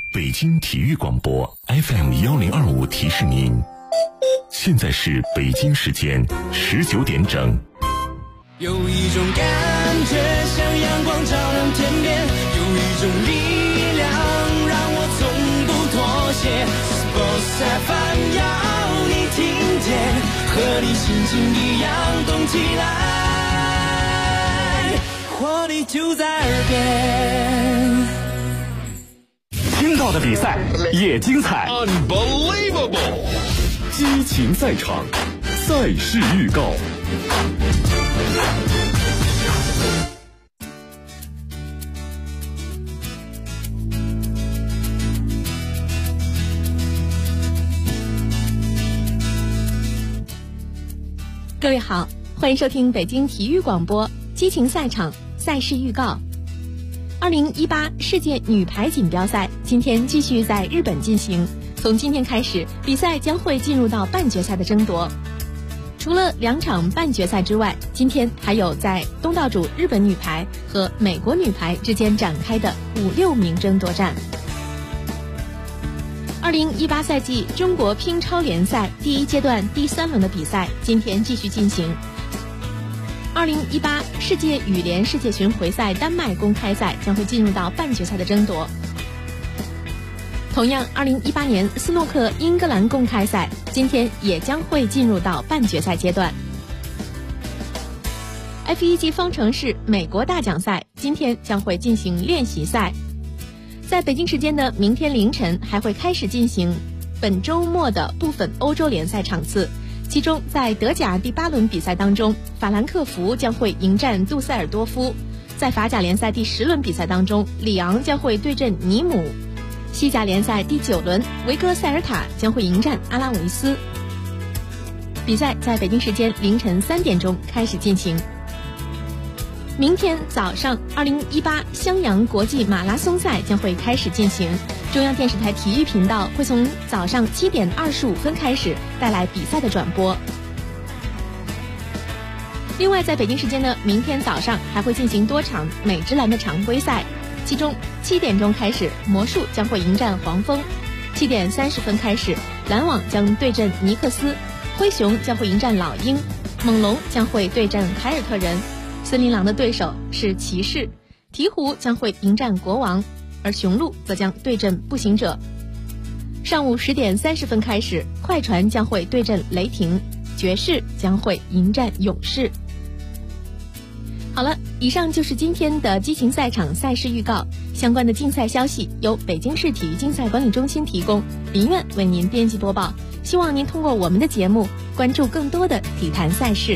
北京体育广播 FM1025提示您，现在是北京时间19点整。 有一种感觉像阳光照亮天边，有一种力量让我从不妥协。Sports FM 要你听见，和你心情一样动起来，活力就在耳边。 听到的比赛也精彩 Unbelievable 激情赛场，赛事预告。 各位好，欢迎收听北京体育广播激情赛场赛事预告。2018世界女排锦标赛今天继续在日本进行，从今天开始，比赛将会进入到半决赛的争夺。除了2场半决赛之外，今天还有在东道主日本女排和美国女排之间展开的5-6名争夺战。2018赛季中国乒超联赛第1阶段第3轮的比赛今天继续进行。2018世界羽联世界巡回赛丹麦公开赛将会进入到半决赛的争夺。同样，2018年斯诺克英格兰公开赛今天也将会进入到半决赛阶段。F1级方程式美国大奖赛今天将会进行练习赛。在北京时间的明天凌晨还会开始进行本周末的部分欧洲联赛场次，其中在德甲第8轮比赛当中，法兰克福将会迎战杜塞尔多夫；在法甲联赛第10轮比赛当中，里昂将会对阵尼姆；西甲联赛第9轮，维戈塞尔塔将会迎战阿拉维斯。比赛在北京时间凌晨3点钟开始进行。明天早上2018襄阳国际马拉松赛将会开始进行，中央电视台体育频道会从早上7点25分开始带来比赛的转播。另外，在北京时间的明天早上还会进行多场美职篮的常规赛，其中7点钟开始，魔术将会迎战黄蜂；7点30分开始，篮网将对阵尼克斯，灰熊将会迎战老鹰，猛龙将会对阵凯尔特人，森林狼的对手是骑士，鹈鹕将会迎战国王，而雄鹿则将对阵步行者。上午10点30分开始，快船将会对阵雷霆，爵士将会迎战勇士。好了，以上就是今天的激情赛场赛事预告，相关的竞赛消息由北京市体育竞赛管理中心提供，林苑为您编辑播报。希望您通过我们的节目关注更多的体坛赛事。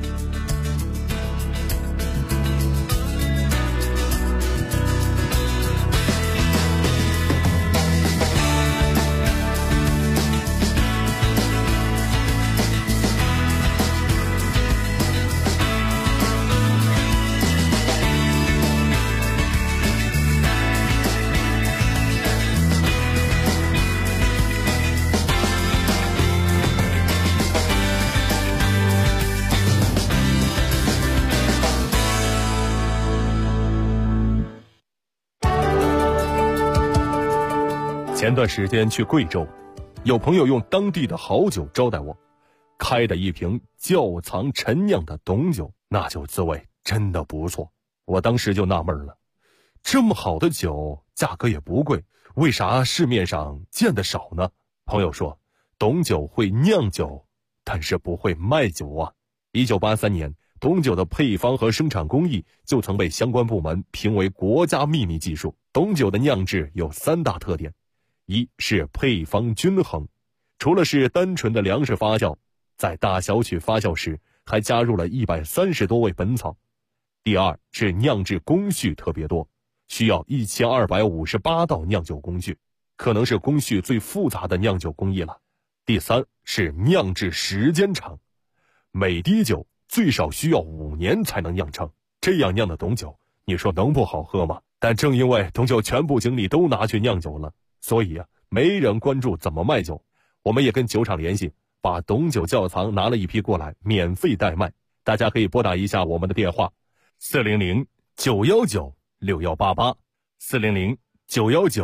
前段时间去贵州，有朋友用当地的好酒招待我，开的一瓶窖藏陈酿的董酒，那酒滋味真的不错。我当时就纳闷了，这么好的酒价格也不贵，为啥市面上见得少呢？朋友说，董酒会酿酒，但是不会卖酒啊。1983年，董酒的配方和生产工艺就曾被相关部门评为国家秘密技术。董酒的酿制有3大特点，一是配方均衡，除了是单纯的粮食发酵，在大小曲发酵时还加入了130多味本草。第二是酿制工序特别多，需要1258道酿酒工序，可能是工序最复杂的酿酒工艺了。第三是酿制时间长，每滴酒最少需要5年才能酿成，这样酿的董酒，你说能不好喝吗？但正因为董酒全部精力都拿去酿酒了，所以没人关注怎么卖酒。我们也跟酒厂联系，把董酒窖藏拿了一批过来，免费代卖。大家可以拨打一下我们的电话400-919-6188，400-919-6188。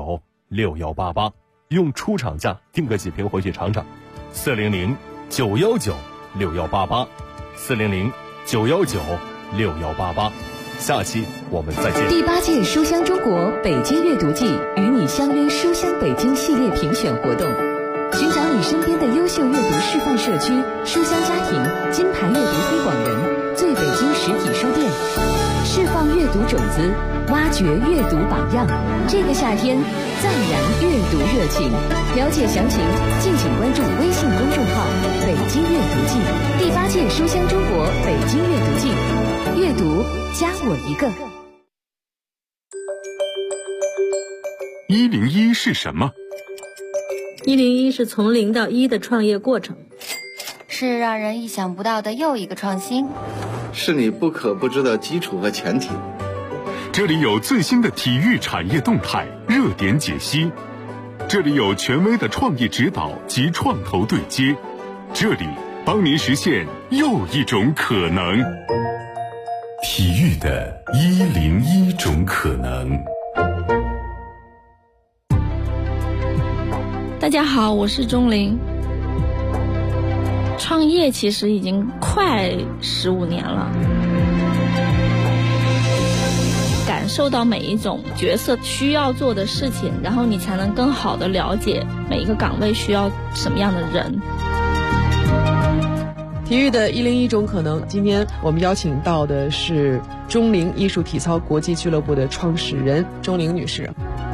6188，用出厂价订个几瓶回去尝尝。400-919-6188，400-919-6188。下期我们再见。 第8届书香中国北京阅读季与你相约书香北京系列评选活动，寻找你身边的优秀阅读示范社区、书香家庭、金牌阅读推广人、最北京实体书店，释放阅读种子，挖掘阅读榜样。这个夏天赞燃阅读热情，了解详情敬请关注微信公众号北京阅读季。第8届书香中国北京阅读季，阅读加我一个。 101是什么 ？101是从0到1的创业过程， 是让人意想不到的又一个创新， 是你不可不知的基础和前提。 这里有最新的体育产业动态热点解析，这里有权威的创业指导及创投对接，这里帮您实现又一种可能。体育的101种可能。 大家好，我是钟玲。创业其实已经快15年了，感受到每一种角色需要做的事情，然后你才能更好的了解每一个岗位需要什么样的人。 体育的101种可能，今天我们邀请到的是钟灵艺术体操国际俱乐部的创始人钟灵女士。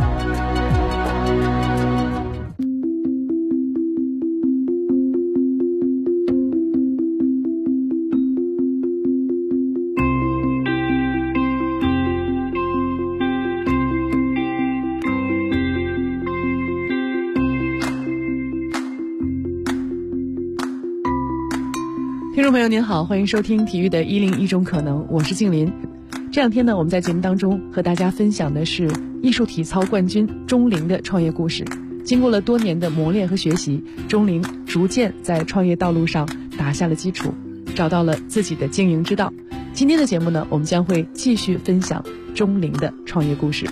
听众朋友您好，欢迎收听体育的101种可能，我是静林。这两天呢，我们在节目当中和大家分享的是艺术体操冠军钟灵的创业故事。经过了多年的磨练和学习，钟灵逐渐在创业道路上打下了基础，找到了自己的经营之道。今天的节目呢，我们将会继续分享钟灵的创业故事。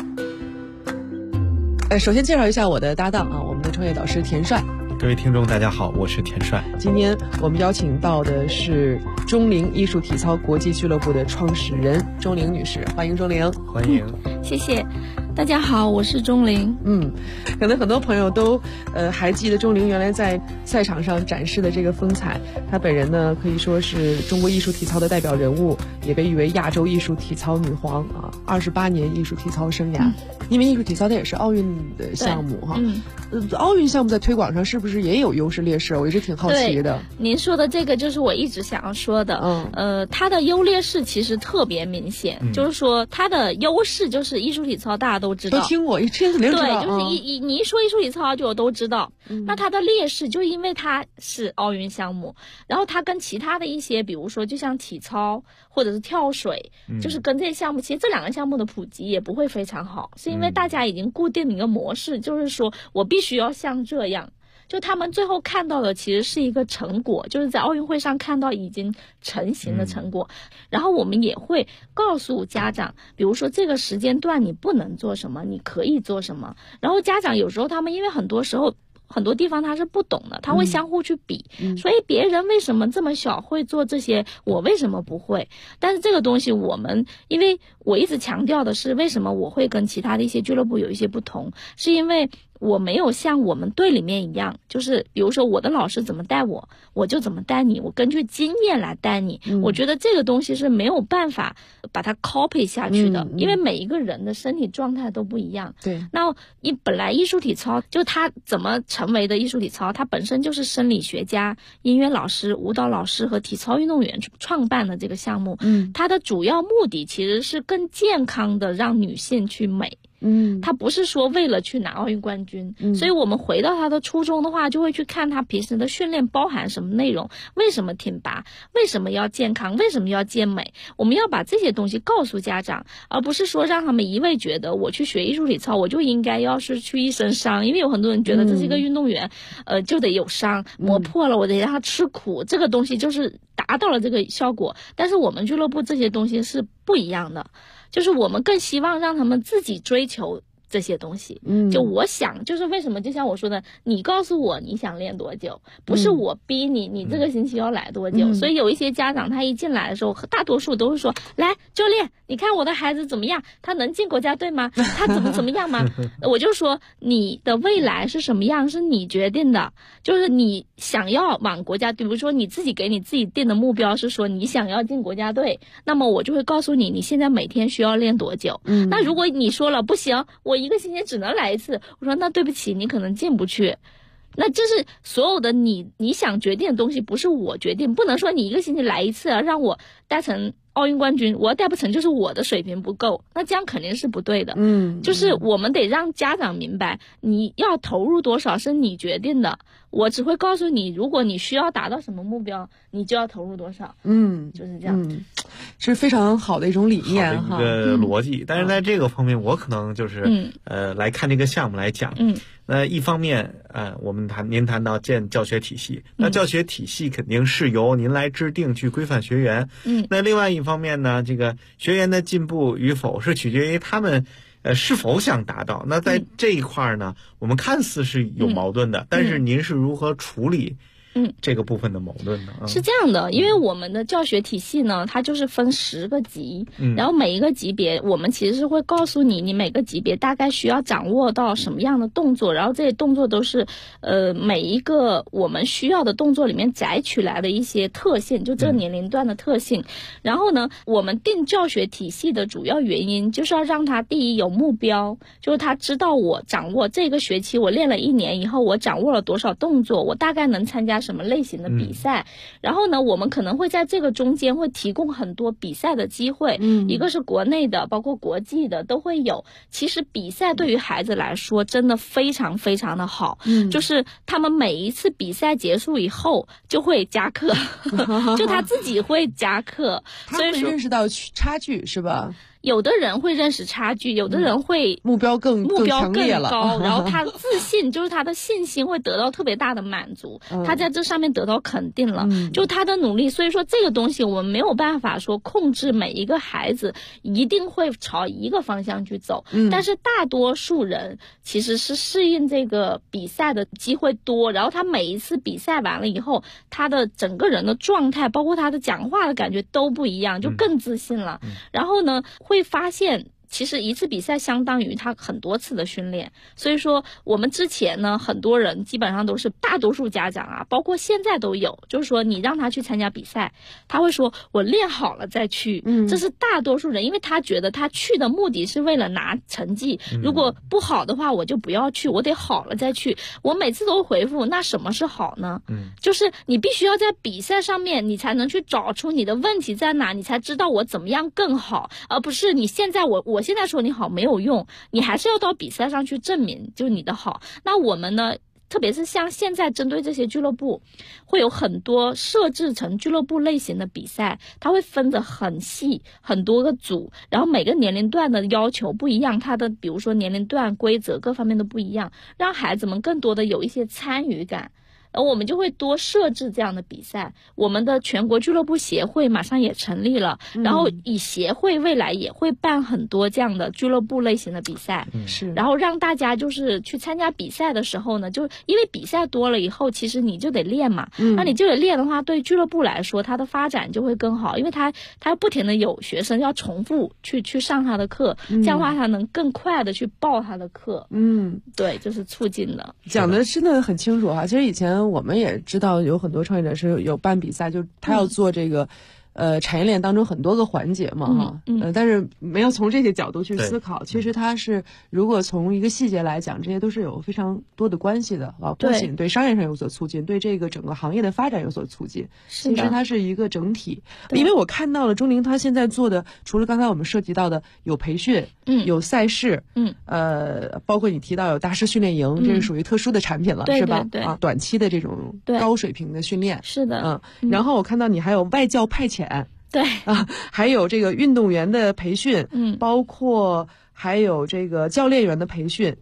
首先介绍一下我的搭档我们的创业导师田帅。 各位听众大家好，我是田帅。 今天我们邀请到的是钟灵艺术体操国际俱乐部的创始人钟灵女士，欢迎钟灵。 欢迎。 谢谢。大家好，我是钟灵。 可能很多朋友都还记得钟灵原来在赛场上展示的这个风采。她本人呢可以说是中国艺术体操的代表人物，也被誉为亚洲艺术体操女皇28年艺术体操生涯。因为艺术体操它也是奥运的项目奥运项目在推广上是不是也有优势劣势？我一直挺好奇的。 您说的这个就是我一直想要说的。它的优劣势其实特别明显，就是说它的优势就是艺术体操大家都知道， 都听过，一听肯定知道。 对，就是你一说艺术体操就都知道。那它的劣势就因为它是奥运项目，然后它跟其他的一些，比如说就像体操或者是跳水，就是跟这些项目，其实这两个项目的普及也不会非常好，是因为大家已经固定了一个模式，就是说我必须要像这样。就他们最后看到的其实是一个成果，就是在奥运会上看到已经成型的成果。然后我们也会告诉家长，比如说这个时间段你不能做什么，你可以做什么。然后家长有时候他们因为很多时候很多地方他是不懂的，他会相互去比，所以别人为什么这么小会做这些，我为什么不会？但是这个东西我们，因为我一直强调的是为什么我会跟其他的一些俱乐部有一些不同，是因为我没有像我们队里面一样，就是比如说我的老师怎么带我，我就怎么带你，我根据经验来带你。我觉得这个东西是没有办法把它 copy 下去的，因为每一个人的身体状态都不一样。 对， 那本来艺术体操就它怎么成为的艺术体操，它本身就是生理学家、音乐老师、舞蹈老师和体操运动员创办的这个项目。它的主要目的其实是更健康的让女性去美。他不是说为了去拿奥运冠军，所以我们回到他的初衷的话，就会去看他平时的训练包含什么内容，为什么挺拔，为什么要健康，为什么要健美，我们要把这些东西告诉家长，而不是说让他们一味觉得我去学艺术体操我就应该要是去一身伤，因为有很多人觉得这是一个运动员，就得有伤，磨破了我得让他吃苦，这个东西就是达到了这个效果。但是我们俱乐部这些东西是不一样的，就是我们更希望让他们自己追求这些东西。就我想，就是为什么就像我说的，你告诉我你想练多久，不是我逼你，你这个星期要来多久。所以有一些家长他一进来的时候，大多数都是说，来教练，你看我的孩子怎么样，他能进国家队吗？他怎么样吗？我就说你的未来是什么样是你决定的，就是你想要往国家队，比如说你自己给你自己定的目标是说你想要进国家队，那么我就会告诉你现在每天需要练多久。那如果你说了不行，我一个星期只能来一次，我说那对不起，你可能进不去。那这是所有的你想决定的东西，不是我决定，不能说你一个星期来一次让我带成奥运冠军，我要带不成就是我的水平不够，那这样肯定是不对的。就是我们得让家长明白，你要投入多少是你决定的，我只会告诉你，如果你需要达到什么目标，你就要投入多少。就是这样。 是非常好的一种理念哈，一个逻辑。但是在这个方面，我可能就是来看这个项目来讲。那一方面，您谈到建教学体系，那教学体系肯定是由您来制定去规范学员。那另外一方面呢，这个学员的进步与否是取决于他们是否想达到。那在这一块呢，我们看似是有矛盾的，但是您是如何处理这个部分的矛盾呢？ 是这样的，因为我们的教学体系呢，它就是分10个级，然后每一个级别我们其实是会告诉你每个级别大概需要掌握到什么样的动作，然后这些动作都是每一个我们需要的动作里面摘取来的一些特性，就这个年龄段的特性。然后呢，我们定教学体系的主要原因就是要让他第一有目标，就是他知道我掌握这个学期我练了1年以后，我掌握了多少动作，我大概能参加什么类型的比赛。然后呢，我们可能会在这个中间会提供很多比赛的机会，一个是国内的，包括国际的都会有。其实比赛对于孩子来说真的非常非常的好，就是他们每一次比赛结束以后就会加课就他自己会加课， 所以说认识到差距是吧？ 有的人会认识差距，有的人会目标更高， 了然后他自信就是他的信心会得到特别大的满足，他在这上面得到肯定了，就他的努力。所以说这个东西我们没有办法说控制每一个孩子一定会朝一个方向去走，但是大多数人其实是适应这个比赛的机会多，然后他每一次比赛完了以后，他的整个人的状态包括他的讲话的感觉都不一样，就更自信了。然后呢，会发现其实一次比赛相当于他很多次的训练。所以说我们之前呢，很多人基本上都是大多数家长啊，包括现在都有，就是说你让他去参加比赛，他会说我练好了再去，这是大多数人，因为他觉得他去的目的是为了拿成绩，如果不好的话我就不要去，我得好了再去。我每次都回复，那什么是好呢？就是你必须要在比赛上面你才能去找出你的问题在哪，你才知道我怎么样更好，而不是你现在我现在说你好没有用，你还是要到比赛上去证明就是你的好。那我们呢，特别是像现在针对这些俱乐部会有很多设置成俱乐部类型的比赛，它会分得很细，很多个组，然后每个年龄段的要求不一样，它的比如说年龄段规则各方面都不一样，让孩子们更多的有一些参与感。我们就会多设置这样的比赛。我们的全国俱乐部协会马上也成立了，然后以协会未来也会办很多这样的俱乐部类型的比赛， 是， 然后让大家就是去参加比赛的时候呢，就因为比赛多了以后，其实你就得练嘛，那你就得练的话，对俱乐部来说，它的发展就会更好，因为它不停的有学生要重复去上他的课，这样的话他能更快的去报他的课，对，就是促进的。 讲的真的很清楚哈。其实以前我们也知道有很多创业者是有办比赛，就他要做这个产业链当中很多个环节嘛哈，但是没有从这些角度去思考。其实它是如果从一个细节来讲，这些都是有非常多的关系的啊，不仅对商业上有所促进，对这个整个行业的发展有所促进。其实它是一个整体。因为我看到了钟灵他现在做的，除了刚才我们涉及到的有培训，有赛事，包括你提到有大师训练营，这是属于特殊的产品了，是吧？啊，短期的这种高水平的训练， 是的， 然后我看到你还有外教派遣。 对啊，还有这个运动员的培训，包括还有这个教练员的培训，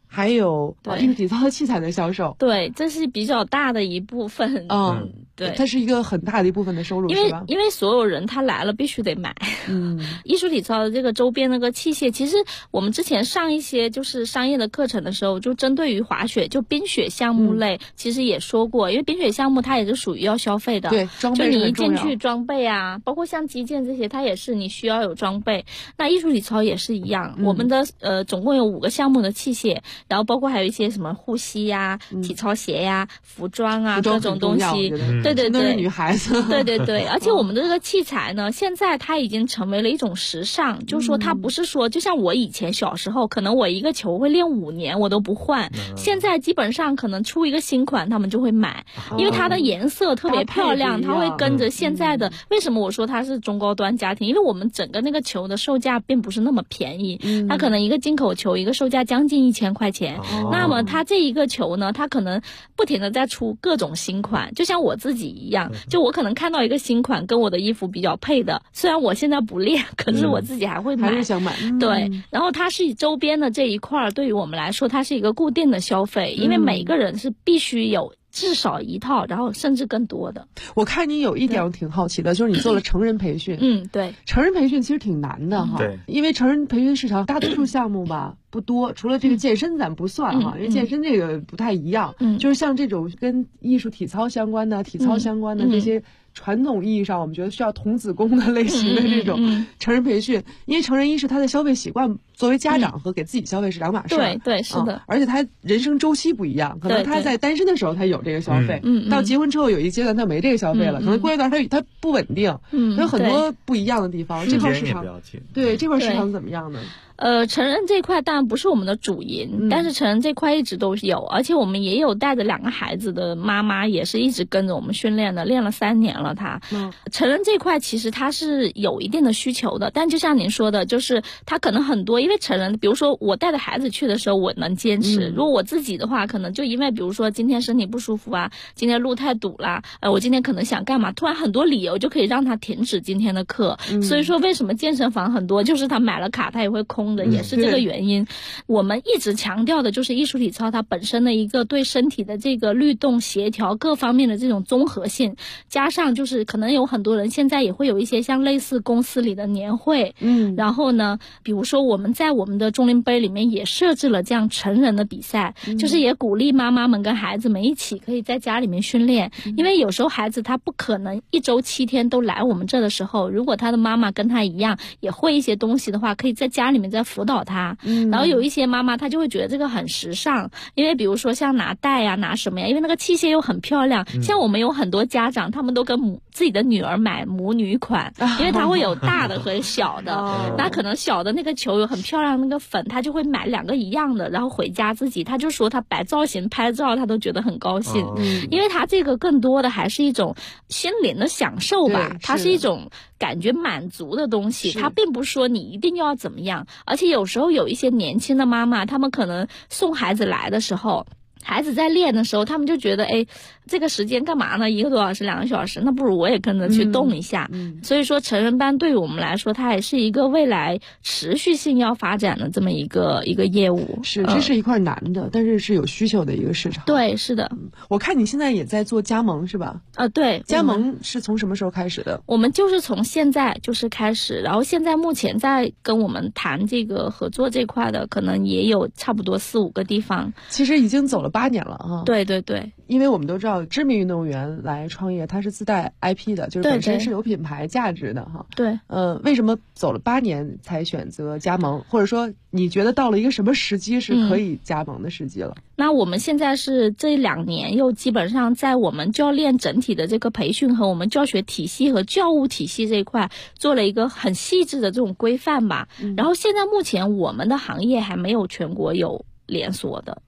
还有艺术体操的器材的销售。 对，这是比较大的一部分。对， 它是一个很大的一部分的收入，是吧？ 因为所有人他来了必须得买。艺术体操的这个周边那个器械，其实我们之前上一些就是商业的课程的时候，就针对于滑雪就冰雪项目类，其实也说过，因为冰雪项目它也是属于要消费的。 对，装备就你一进去装备啊，包括像击剑这些，它也是你需要有装备。那艺术体操也是一样，我们的总共有5个项目的器械，然后包括还有一些什么护膝呀、体操鞋呀、服装啊各种东西。对对对， 女孩子。 对对对，而且我们的这个器材呢，现在它已经成为了一种时尚，就是说它不是说，就像我以前小时候，可能我一个球会练5年我都不换，现在基本上可能出一个新款他们就会买，因为它的颜色特别漂亮，它会跟着现在的。为什么我说它是中高端家庭？因为我们整个那个球的售价并不是那么便宜，它可能一个进口球一个售价将近1000块钱，那么它这一个球呢，它可能不停的在出各种新款，就像我自己一样，就我可能看到一个新款跟我的衣服比较配的，虽然我现在不练，可是我自己还会买， 还是想买。 对，然后它是周边的这一块，对于我们来说，它是一个固定的消费，因为每个人是必须有至少1套，然后甚至更多的。 我看你有一点我挺好奇的，就是你做了成人培训。 对， 成人培训其实挺难的哈。 对， 因为成人培训市场大多数项目吧不多，除了这个健身咱不算哈，因为健身这个不太一样。就是像这种跟艺术体操相关的、体操相关的这些传统意义上我们觉得需要童子功的类型的这种成人培训，因为成人一是他的消费习惯，作为家长和给自己消费是2码事。 对对，是的。 而且他人生周期不一样，可能他在单身的时候他有这个消费，到结婚之后有一阶段他没这个消费了，可能过一段他不稳定，有很多不一样的地方。这块市场对这块市场怎么样呢？ 成人这块当然不是我们的主营，但是成人这块一直都有，而且我们也有带着2个孩子的妈妈，也是一直跟着我们训练的，练了3年了。成人这块其实它是有一定的需求的，但就像您说的，就是它可能很多，因为成人，比如说我带着孩子去的时候，我能坚持；如果我自己的话，可能就因为比如说今天身体不舒服啊，今天路太堵啦，我今天可能想干嘛，突然很多理由就可以让他停止今天的课。所以说为什么健身房很多，就是他买了卡他也会空的，也是这个原因。我们一直强调的就是艺术体操它本身的一个对身体的这个律动协调各方面的这种综合性，加上就是可能有很多人现在也会有一些像类似公司里的年会，然后呢比如说我们在我们的中林杯里面也设置了这样成人的比赛，就是也鼓励妈妈们跟孩子们一起可以在家里面训练，因为有时候孩子他不可能1周7天都来我们这的时候，如果他的妈妈跟他一样也会一些东西的话，可以在家里面再辅导他。然后有一些妈妈她就会觉得这个很时尚，因为比如说像拿带呀拿什么呀，因为那个器械又很漂亮，像我们有很多家长他们都跟自己的女儿买母女款，因为它会有大的和小的，那可能小的那个球有很漂亮那个粉，他就会买2个一样的，然后回家自己他就说他摆造型拍照他都觉得很高兴，因为他这个更多的还是一种心灵的享受吧，它是一种感觉满足的东西，它并不是说你一定要怎么样。而且有时候有一些年轻的妈妈，她们可能送孩子来的时候，孩子在练的时候，他们就觉得这个时间干嘛呢？1个多小时2个小时，那不如我也跟着去动一下。所以说成人班对于我们来说，它也是一个未来持续性要发展的这么一个业务。 是，这是一块难的，但是是有需求的一个市场。 对，是的。 我看你现在也在做加盟是吧？ 对， 加盟是从什么时候开始的？ 我们就是从现在就是开始，然后现在目前在跟我们谈这个合作这块的，可能也有差不多4-5个地方。 其实已经走了8年了哈。 对对对， 因为我们都知道知名运动员来创业，他是自带 IP 的，就是本身是有品牌价值的哈。 对， 为什么走了8年才选择加盟，或者说你觉得到了一个什么时机是可以加盟的时机了？ 那我们现在是这2年又基本上在我们教练整体的这个培训和我们教学体系和教务体系这一块做了一个很细致的这种规范吧。然后现在目前我们的行业还没有全国有连锁的，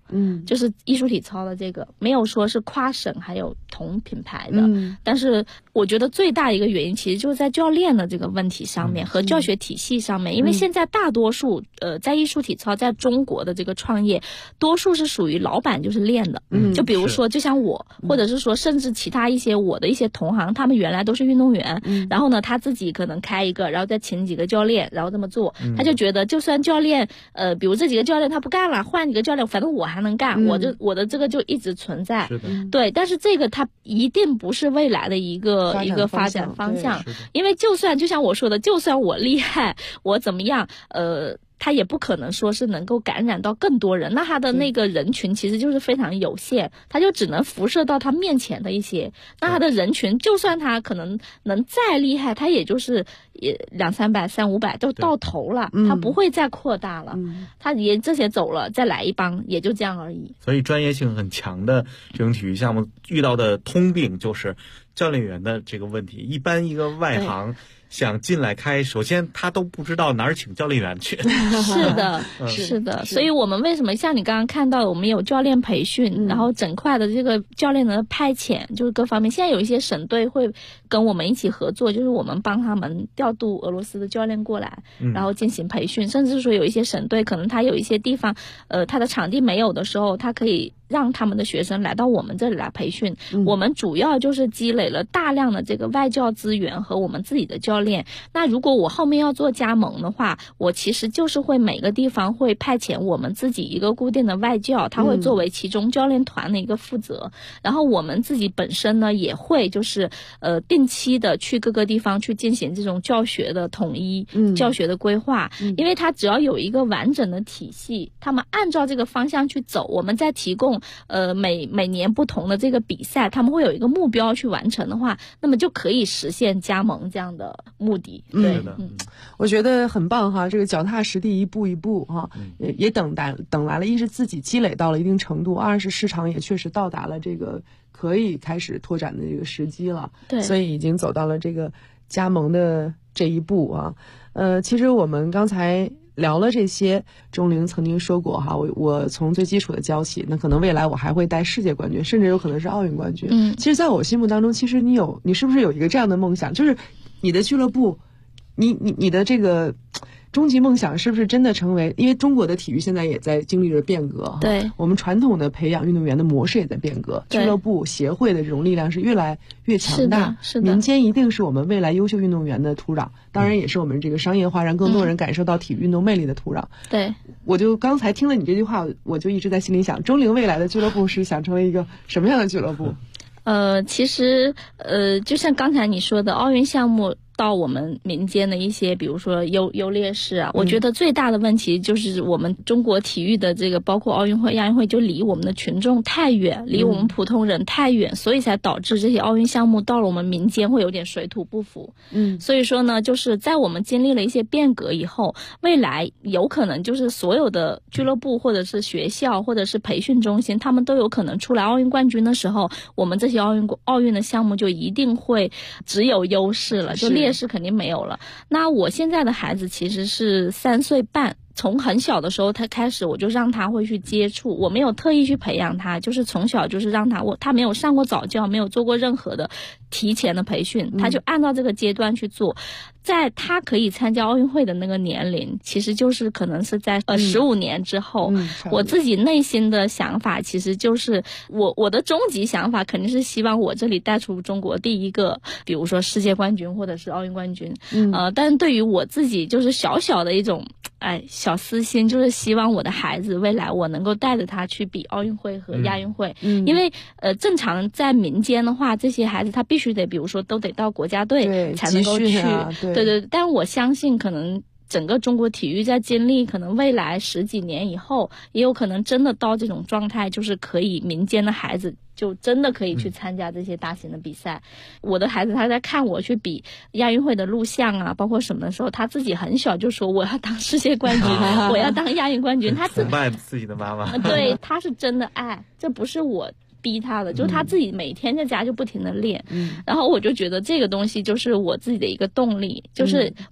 就是艺术体操的这个没有说是跨省还有同品牌的，但是我觉得最大一个原因其实就是在教练的这个问题上面和教学体系上面，因为现在大多数在艺术体操在中国的这个创业，多数是属于老板就是练的，就比如说就像我，或者是说甚至其他一些我的一些同行，他们原来都是运动员，然后呢他自己可能开一个，然后再请几个教练，然后这么做，他就觉得就算教练比如这几个教练他不干了，换几个教练，反正我还能干，我的这个就一直存在，对，但是这个它一定不是未来的一个发展方向，因为就算就像我说的，就算我厉害，我怎么样，他也不可能说是能够感染到更多人，那他的那个人群其实就是非常有限，他就只能辐射到他面前的一些，那他的人群就算他可能能再厉害，他也就是200-300、300-500就到头了，他不会再扩大了，他也这些走了，再来一帮也就这样而已。 所以专业性很强的这种体育项目遇到的通病就是教练员的这个问题，一般一个外行想进来开，首先他都不知道哪儿请教练员去。 是的，是的，所以我们为什么像你刚刚看到，我们有教练培训，然后整块的这个教练的派遣，就是各方面。现在有一些省队会跟我们一起合作，就是我们帮他们调度俄罗斯的教练过来，然后进行培训，甚至说有一些省队可能他有一些地方，他的场地没有的时候，他可以让他们的学生来到我们这里来培训。我们主要就是积累了大量的这个外教资源和我们自己的教练。那如果我后面要做加盟的话，我其实就是会每个地方会派遣我们自己一个固定的外教，他会作为其中教练团的一个负责，然后我们自己本身呢也会就是定期的去各个地方去进行这种教学的统一，教学的规划，因为他只要有一个完整的体系，他们按照这个方向去走，我们再提供每年不同的这个比赛，他们会有一个目标去完成的话，那么就可以实现加盟这样的目的。对， 我觉得很棒哈，这个脚踏实地一步一步哈，也等来了，一是自己积累到了一定程度，二是市场也确实到达了这个可以开始拓展的这个时机了，对，所以已经走到了这个加盟的这一步啊。其实我们刚才聊了这些，钟灵曾经说过哈，我从最基础的教起，那可能未来我还会带世界冠军，甚至有可能是奥运冠军。其实在我心目当中，其实你是不是有一个这样的梦想，就是你的俱乐部，你的这个终极梦想是不是真的成为？因为中国的体育现在也在经历着变革，对，我们传统的培养运动员的模式也在变革，俱乐部协会的这种力量是越来越强大，是的，民间一定是我们未来优秀运动员的土壤，当然也是我们这个商业化让更多人感受到体育运动魅力的土壤。对，我就刚才听了你这句话，我就一直在心里想，钟灵未来的俱乐部是想成为一个什么样的俱乐部？ 其实就像刚才你说的，奥运项目到我们民间的一些，比如说优劣势啊，我觉得最大的问题就是我们中国体育的这个，包括奥运会、亚运会，就离我们的群众太远，离我们普通人太远，所以才导致这些奥运项目到了我们民间会有点水土不服。所以说呢，就是在我们经历了一些变革以后，未来有可能就是所有的俱乐部或者是学校或者是培训中心，他们都有可能出来奥运冠军的时候，我们这些奥运的项目就一定会只有优势了，就劣势肯定没有了。那我现在的孩子其实是3岁半，从很小的时候他开始，我就让他会去接触，我没有特意去培养他，就是从小就是让他没有上过早教，没有做过任何的提前的培训，他就按照这个阶段去做。在他可以参加奥运会的那个年龄，其实就是可能是在15年之后。我自己内心的想法其实就是我的终极想法肯定是希望我这里带出中国第一个，比如说世界冠军或者是奥运冠军。但是对于我自己就是小小的一种小私心，就是希望我的孩子未来我能够带着他去比奥运会和亚运会。因为正常在民间的话，这些孩子他必须得比如说都得到国家队才能够去。对，但我相信可能整个中国体育在经历可能未来10几年以后，也有可能真的到这种状态，就是可以民间的孩子就真的可以去参加这些大型的比赛。我的孩子他在看我去比亚运会的录像啊，包括什么的时候，他自己很小就说我要当世界冠军，我要当亚运冠军。他崇拜自己的妈妈。 对，他是真的爱，这不是我逼他的，就是他自己每天在家就不停的练。然后我就觉得这个东西就是我自己的一个动力，就是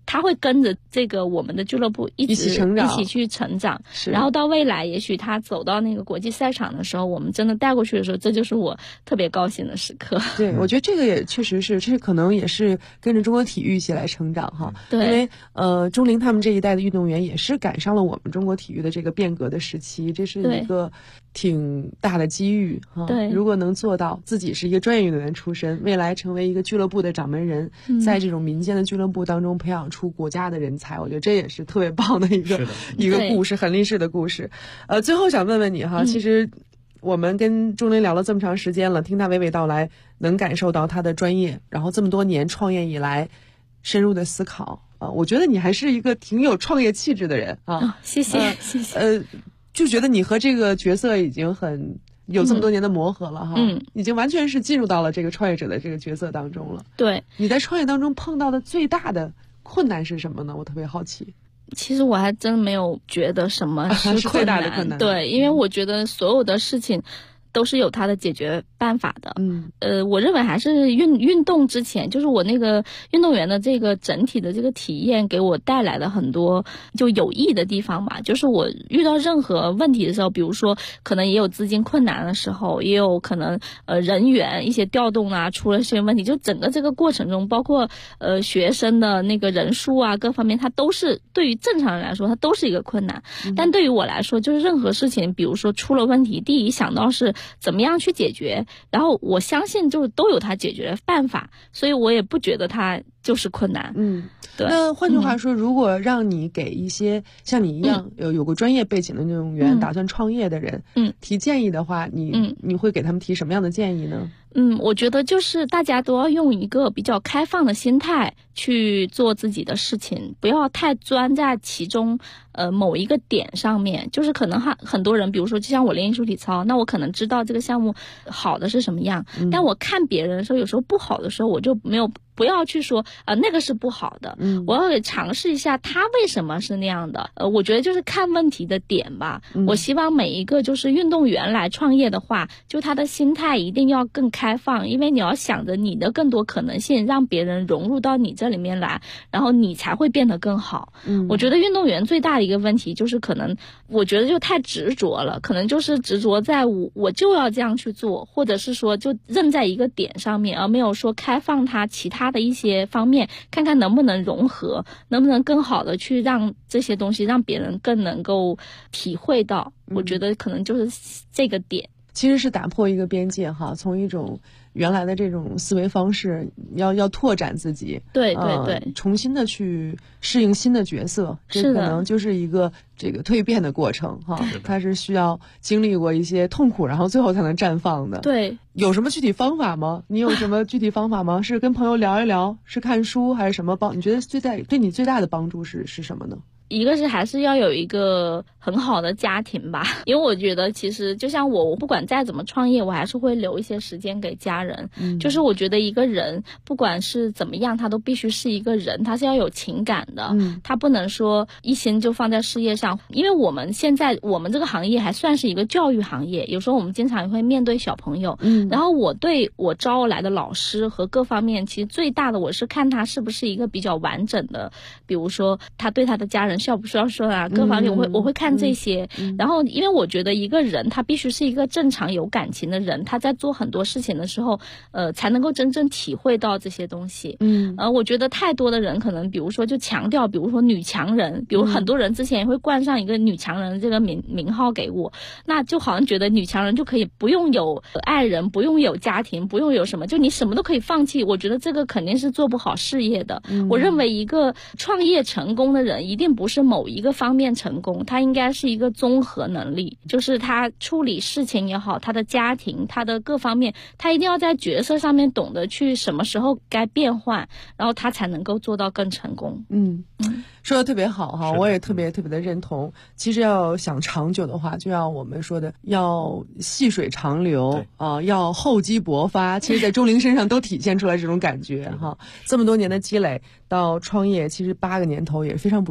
他会跟着这个我们的俱乐部一起去成长，然后到未来也许他走到那个国际赛场的时候，我们真的带过去的时候，这就是我特别高兴的时刻。 对，我觉得这个也确实是，这可能也是跟着中国体育一起来成长哈。 对， 因为钟灵他们这一代的运动员也是赶上了我们中国体育的这个变革的时期，这是一个挺大的机遇哈。 对， 如果能做到自己是一个专业运动员出身，未来成为一个俱乐部的掌门人，在这种民间的俱乐部当中培养出国家的人才，我觉得这也是特别棒的一个故事，很励志的故事。最后想问问你哈，其实我们跟钟灵聊了这么长时间了，听他娓娓道来，能感受到他的专业，然后这么多年创业以来深入的思考啊，我觉得你还是一个挺有创业气质的人啊。 谢谢谢谢。 就觉得你和这个角色已经很有这么多年的磨合了哈，已经完全是进入到了这个创业者的这个角色当中了。 对， 你在创业当中碰到的最大的困难是什么呢？我特别好奇。 其实我还真没有觉得什么是最大的困难。 对，因为我觉得所有的事情都是有它的解决办法的。我认为还是运动之前，就是我那个运动员的这个整体的这个体验给我带来了很多就有益的地方吧。就是我遇到任何问题的时候，比如说可能也有资金困难的时候，也有可能人员一些调动啊出了些问题，就整个这个过程中，包括学生的那个人数啊各方面，它都是对于正常人来说它都是一个困难。但对于我来说，就是任何事情比如说出了问题，第一想到是怎么样去解决，然后我相信就是都有它解决的办法，所以我也不觉得它就是困难。对。 那换句话说，如果让你给一些像你一样有过专业背景的运动员，打算创业的人，提建议的话，你会给他们提什么样的建议呢？ 我觉得就是大家都要用一个比较开放的心态去做自己的事情，不要太钻在其中某一个点上面。就是可能很多人，比如说就像我练艺术体操，那我可能知道这个项目好的是什么样，但我看别人的时候，有时候不好的时候，我就不要去说那个是不好的，我要尝试一下他为什么是那样的。我觉得就是看问题的点吧。我希望每一个就是运动员来创业的话，就他的心态一定要更开放，因为你要想着你的更多可能性，让别人融入到你这里面来，然后你才会变得更好。我觉得运动员最大的一个问题就是可能我觉得就太执着了，可能就是执着在我就要这样去做，或者是说就认在一个点上面，而没有说开放他其他的一些方面，看看能不能融合，能不能更好的去让这些东西让别人更能够体会到。我觉得可能就是这个点。 其实是打破一个边界哈，从一种原来的这种思维方式，要拓展自己， 对对对， 重新的去适应新的角色，这可能就是一个这个蜕变的过程哈。它是需要经历过一些痛苦，然后最后才能绽放的。 对， 有什么具体方法吗？你有什么具体方法吗？是跟朋友聊一聊，是看书，还是什么你觉得对你最大的帮助是什么呢？ 一个是还是要有一个很好的家庭吧，因为我觉得其实就像我不管再怎么创业，我还是会留一些时间给家人。就是我觉得一个人不管是怎么样，他都必须是一个人，他是要有情感的，他不能说一心就放在事业上。因为我们现在我们这个行业还算是一个教育行业，有时候我们经常会面对小朋友，然后我对我招来的老师和各方面，其实最大的我是看他是不是一个比较完整的，比如说他对他的家人孝不孝顺啊，各方面我会看这些。然后因为我觉得一个人他必须是一个正常有感情的人，他在做很多事情的时候才能够真正体会到这些东西。我觉得太多的人可能比如说就强调比如说女强人，比如很多人之前也会冠上一个女强人这个名号给我，那就好像觉得女强人就可以不用有爱人，不用有家庭，不用有什么，就你什么都可以放弃。我觉得这个肯定是做不好事业的。我认为一个创业成功的人一定不是某一个方面成功，他应该是一个综合能力，就是他处理事情也好，他的家庭，他的各方面，他一定要在角色上面懂得去什么时候该变换，然后他才能够做到更成功。 说的特别好哈，我也特别的认同。其实要想长久的话，就要我们说的要细水长流要厚积薄发。其实在钟灵身上都体现出来这种感觉哈。这么多年的积累到创业，其实8个年头也非常不